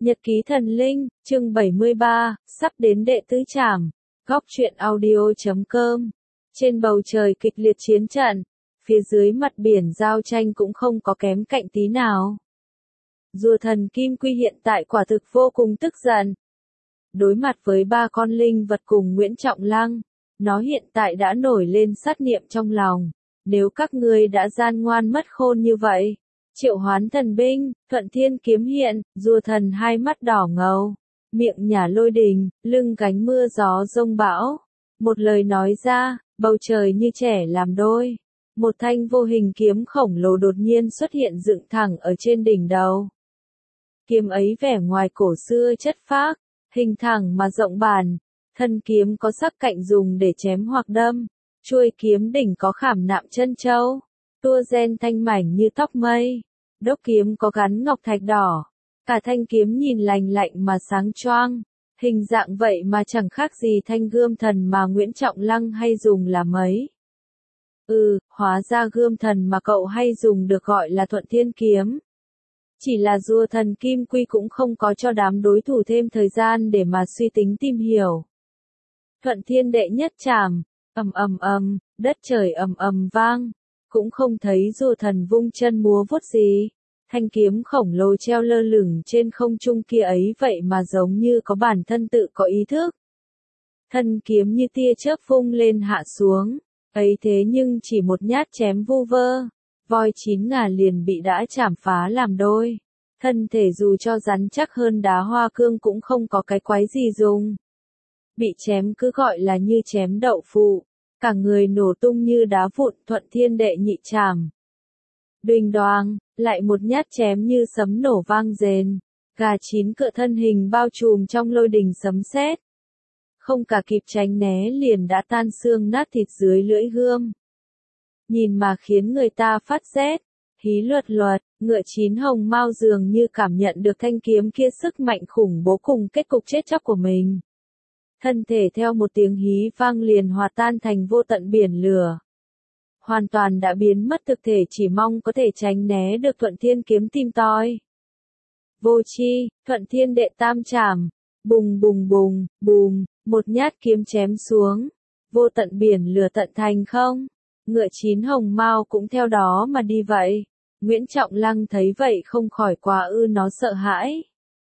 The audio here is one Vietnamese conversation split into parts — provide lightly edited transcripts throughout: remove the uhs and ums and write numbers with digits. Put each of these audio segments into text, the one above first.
Nhật ký thần linh, chương 73, sắp đến đệ tứ trảm. Góc truyện audio.com. Trên bầu trời kịch liệt chiến trận, phía dưới mặt biển giao tranh cũng không có kém cạnh tí nào. Rùa thần Kim Quy hiện tại quả thực vô cùng tức giận. Đối mặt với ba con linh vật cùng Nguyễn Trọng Lăng, nó hiện tại đã nổi lên sát niệm trong lòng. Nếu các ngươi đã gian ngoan mất khôn như vậy, triệu hoán thần binh, Thuận Thiên kiếm hiện, rùa thần hai mắt đỏ ngầu, miệng nhả lôi đình, lưng gánh mưa gió rông bão. Một lời nói ra, bầu trời như trẻ làm đôi. Một thanh vô hình kiếm khổng lồ đột nhiên xuất hiện dựng thẳng ở trên đỉnh đầu. Kiếm ấy vẻ ngoài cổ xưa chất phác, hình thẳng mà rộng bản, thân kiếm có sắc cạnh dùng để chém hoặc đâm, chuôi kiếm đỉnh có khảm nạm chân châu, tua ren thanh mảnh như tóc mây, đốc kiếm có gắn ngọc thạch đỏ, cả thanh kiếm nhìn lành lạnh mà sáng choang, hình dạng vậy mà chẳng khác gì thanh gươm thần mà Nguyễn Trọng Lăng hay dùng là mấy. Hóa ra gươm thần mà cậu hay dùng được gọi là Thuận Thiên kiếm. Chỉ là rùa thần Kim Quy cũng không có cho đám đối thủ thêm thời gian để mà suy tính tìm hiểu. Thuận Thiên đệ nhất trảm, ầm ầm ầm, đất trời ầm ầm vang, cũng không thấy rùa thần vung chân múa vuốt gì. Thanh kiếm khổng lồ treo lơ lửng trên không trung kia ấy vậy mà giống như có bản thân tự có ý thức. Thân kiếm như tia chớp vung lên hạ xuống, ấy thế nhưng chỉ một nhát chém vu vơ, voi chín ngà liền bị đã chảm phá làm đôi. Thân thể dù cho rắn chắc hơn đá hoa cương cũng không có cái quái gì dùng. Bị chém cứ gọi là như chém đậu phụ, cả người nổ tung như đá vụn. Thuận Thiên đệ nhị trảm. Đoình đoàng, lại một nhát chém như sấm nổ vang rền, gà chín cựa thân hình bao trùm trong lôi đình sấm sét. Không cả kịp tránh né liền đã tan xương nát thịt dưới lưỡi gươm. Nhìn mà khiến người ta phát rét, hí luật, ngựa chín hồng mao dường như cảm nhận được thanh kiếm kia sức mạnh khủng bố cùng kết cục chết chóc của mình. Thân thể theo một tiếng hí vang liền hòa tan thành vô tận biển lửa. Hoàn toàn đã biến mất thực thể, chỉ mong có thể tránh né được Thuận Thiên kiếm tìm tòi. Vô chi, Thuận Thiên đệ tam trảm, bùng bùng bùng, bùm, một nhát kiếm chém xuống, vô tận biển lửa tận thành không. Ngựa chín hồng mao cũng theo đó mà đi vậy. Nguyễn Trọng Lăng thấy vậy không khỏi quá nó sợ hãi.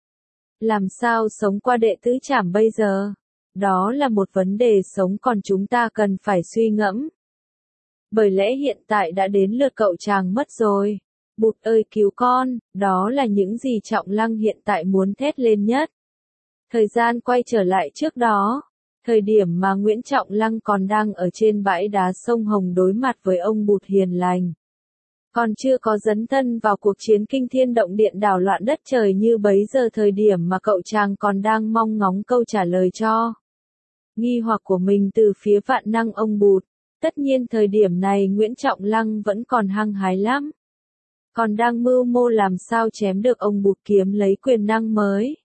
Làm sao sống qua đệ tứ trảm bây giờ? Đó là một vấn đề sống còn chúng ta cần phải suy ngẫm. Bởi lẽ hiện tại đã đến lượt cậu chàng mất rồi. Bụt ơi cứu con, đó là những gì Trọng Lăng hiện tại muốn thét lên nhất. Thời gian quay trở lại trước đó. Thời điểm mà Nguyễn Trọng Lăng còn đang ở trên bãi đá sông Hồng đối mặt với ông Bụt hiền lành. Còn chưa có dấn thân vào cuộc chiến kinh thiên động địa đảo loạn đất trời như bấy giờ, thời điểm mà cậu chàng còn đang mong ngóng câu trả lời cho nghi hoặc của mình từ phía vạn năng ông Bụt. Tất nhiên thời điểm này Nguyễn Trọng Lăng vẫn còn hăng hái lắm. Còn đang mưu mô làm sao chém được ông Bụt kiếm lấy quyền năng mới.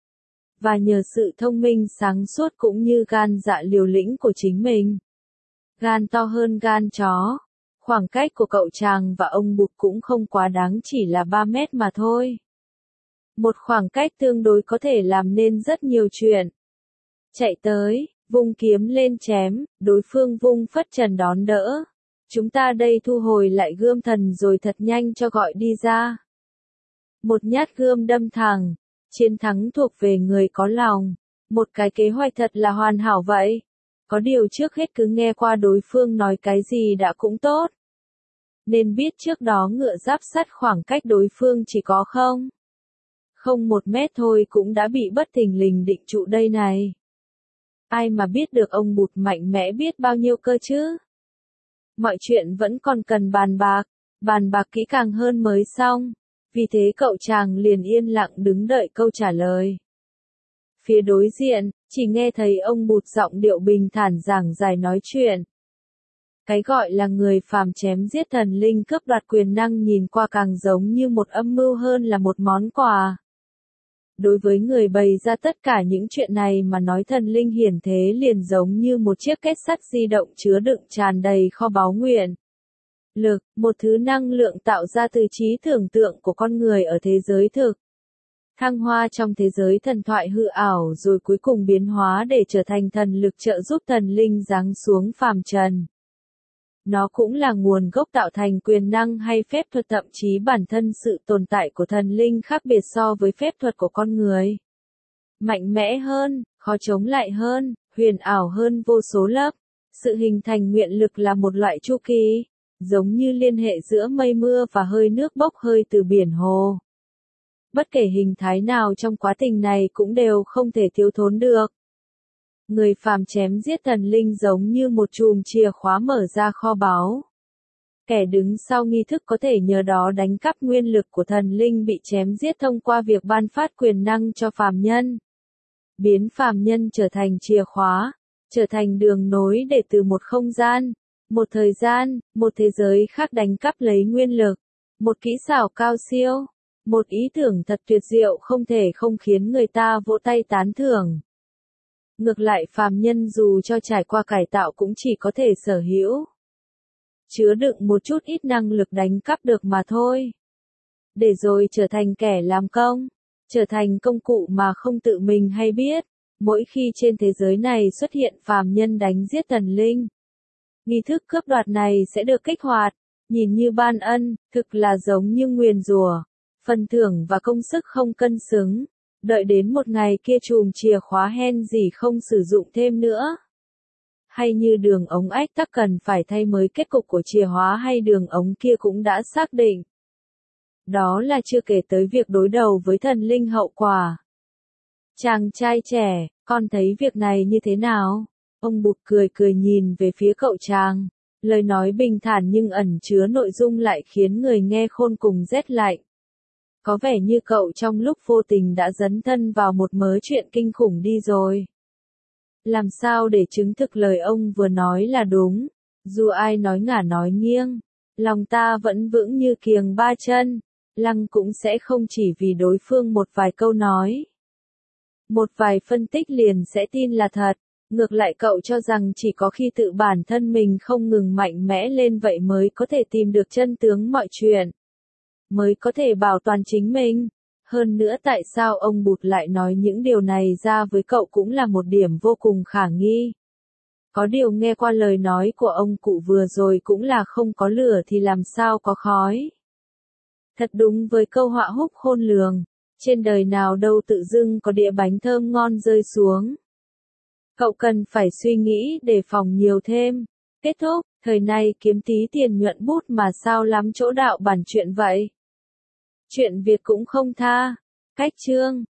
Và nhờ sự thông minh sáng suốt cũng như gan dạ liều lĩnh của chính mình. Gan to hơn gan chó. Khoảng cách của cậu chàng và ông Bụt cũng không quá đáng, chỉ là 3 mét mà thôi. Một khoảng cách tương đối có thể làm nên rất nhiều chuyện. Chạy tới, vung kiếm lên chém, đối phương vung phất trần đón đỡ. Chúng ta đây thu hồi lại gươm thần rồi thật nhanh cho gọi đi ra. Một nhát gươm đâm thẳng. Chiến thắng thuộc về người có lòng. Một cái kế hoạch thật là hoàn hảo vậy. Có điều trước hết cứ nghe qua đối phương nói cái gì đã cũng tốt. Nên biết trước đó ngựa giáp sắt khoảng cách đối phương chỉ có không 1 mét thôi cũng đã bị bất thình lình định trụ đây này. Ai mà biết được ông Bụt mạnh mẽ biết bao nhiêu cơ chứ. Mọi chuyện vẫn còn cần bàn bạc kỹ càng hơn mới xong. Vì thế cậu chàng liền yên lặng đứng đợi câu trả lời. Phía đối diện, chỉ nghe thấy ông Bụt giọng điệu bình thản giảng giải nói chuyện. Cái gọi là người phàm chém giết thần linh cướp đoạt quyền năng nhìn qua càng giống như một âm mưu hơn là một món quà. Đối với người bày ra tất cả những chuyện này mà nói, thần linh hiển thế liền giống như một chiếc kết sắt di động chứa đựng tràn đầy kho báu nguyện lực, một thứ năng lượng tạo ra từ trí tưởng tượng của con người ở thế giới thực. thăng hoa trong thế giới thần thoại hư ảo rồi cuối cùng biến hóa để trở thành thần lực trợ giúp thần linh giáng xuống phàm trần. Nó cũng là nguồn gốc tạo thành quyền năng hay phép thuật, thậm chí bản thân sự tồn tại của thần linh khác biệt so với phép thuật của con người. Mạnh mẽ hơn, khó chống lại hơn, huyền ảo hơn vô số lớp. Sự hình thành nguyện lực là một loại chu kỳ, giống như liên hệ giữa mây mưa và hơi nước bốc hơi từ biển hồ. Bất kể hình thái nào trong quá trình này cũng đều không thể thiếu thốn được. Người phàm chém giết thần linh giống như một chùm chìa khóa mở ra kho báu. Kẻ đứng sau nghi thức có thể nhờ đó đánh cắp nguyên lực của thần linh bị chém giết thông qua việc ban phát quyền năng cho phàm nhân. Biến phàm nhân trở thành chìa khóa, trở thành đường nối để từ một không gian, một thời gian, một thế giới khác đánh cắp lấy nguyên lực. Một kỹ xảo cao siêu, một ý tưởng thật tuyệt diệu không thể không khiến người ta vỗ tay tán thưởng. Ngược lại phàm nhân dù cho trải qua cải tạo cũng chỉ có thể sở hữu, chứa đựng một chút ít năng lực đánh cắp được mà thôi. Để rồi trở thành kẻ làm công, trở thành công cụ mà không tự mình hay biết. Mỗi khi trên thế giới này xuất hiện phàm nhân đánh giết thần linh, nghi thức cướp đoạt này sẽ được kích hoạt, nhìn như ban ân, thực là giống như nguyền rủa, phần thưởng và công sức không cân xứng. Đợi đến một ngày kia chùm chìa khóa hen gì không sử dụng thêm nữa. Hay như đường ống ách tắc cần phải thay mới kết cục của chìa khóa hay đường ống kia cũng đã xác định. Đó là chưa kể tới việc đối đầu với thần linh hậu quả. Chàng trai trẻ, con thấy việc này như thế nào? Ông Bụt cười cười nhìn về phía cậu chàng. Lời nói bình thản nhưng ẩn chứa nội dung lại khiến người nghe khôn cùng rét lạnh. Có vẻ như cậu trong lúc vô tình đã dấn thân vào một mớ chuyện kinh khủng đi rồi. Làm sao để chứng thực lời ông vừa nói là đúng? Dù ai nói ngả nói nghiêng, lòng ta vẫn vững như kiềng ba chân. Lăng cũng sẽ không chỉ vì đối phương một vài câu nói, một vài phân tích liền sẽ tin là thật. Ngược lại cậu cho rằng chỉ có khi tự bản thân mình không ngừng mạnh mẽ lên vậy mới có thể tìm được chân tướng mọi chuyện, mới có thể bảo toàn chính mình. Hơn nữa tại sao ông Bụt lại nói những điều này ra với cậu cũng là một điểm vô cùng khả nghi. Có điều nghe qua lời nói của ông cụ vừa rồi cũng là không có lửa thì làm sao có khói. Thật đúng với câu họa húc khôn lường, trên đời nào đâu tự dưng có đĩa bánh thơm ngon rơi xuống. Cậu cần phải suy nghĩ đề phòng nhiều thêm. Kết thúc, thời nay kiếm tí tiền nhuận bút mà sao lắm chỗ đạo bản chuyện vậy. Chuyện Việt cũng không tha. Cách chương